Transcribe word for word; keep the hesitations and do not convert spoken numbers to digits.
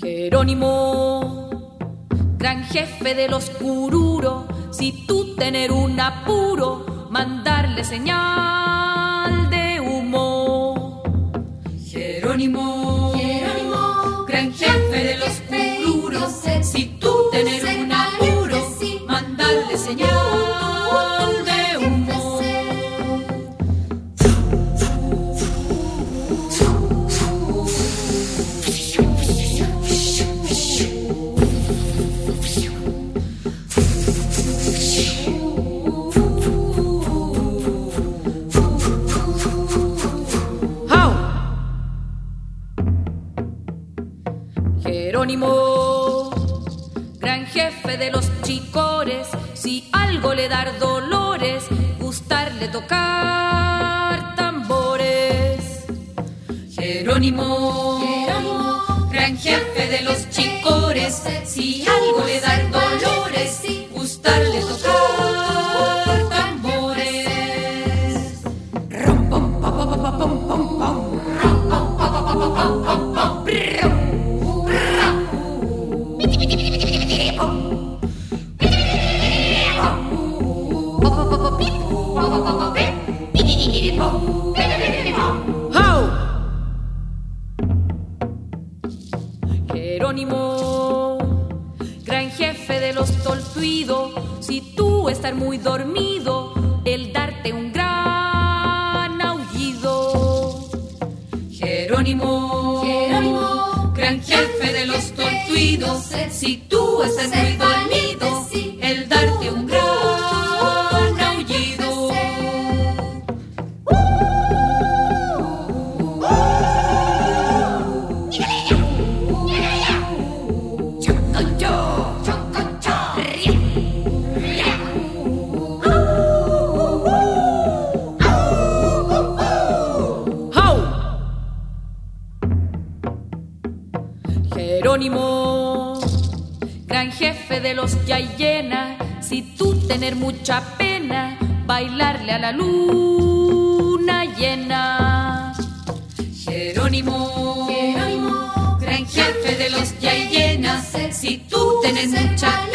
Jerónimo, gran jefe de los cururos, si tú tener un apuro, mandarle señal de humo. Jerónimo, Jerónimo, gran jefe de los cururos, si tú tener un apuro, mandarle señal de humo. Jerónimo, gran jefe de los chicores, si algo le dar dolores, gustarle tocar tambores. Jerónimo, Jerónimo, gran jefe de los chicores, si algo le dar dolores, gustarle tocar tambores. Rom pom pom pom pom pom pom, rom pom pom pom pom pom pom, brum. Jerónimo, gran jefe de los tortuidos, si tú estar muy dormido, el darte un gran aullido. Jerónimo, Jerónimo, gran jefe de los tortuidos, si tú estás muy dormido, el darte un gran aullido. Jerónimo, gran jefe de los que hay llena, si tú tener mucha pena, bailarle a la luna llena. Jerónimo, Jerónimo, gran jefe de los que hay llenas, si tú tenés mucha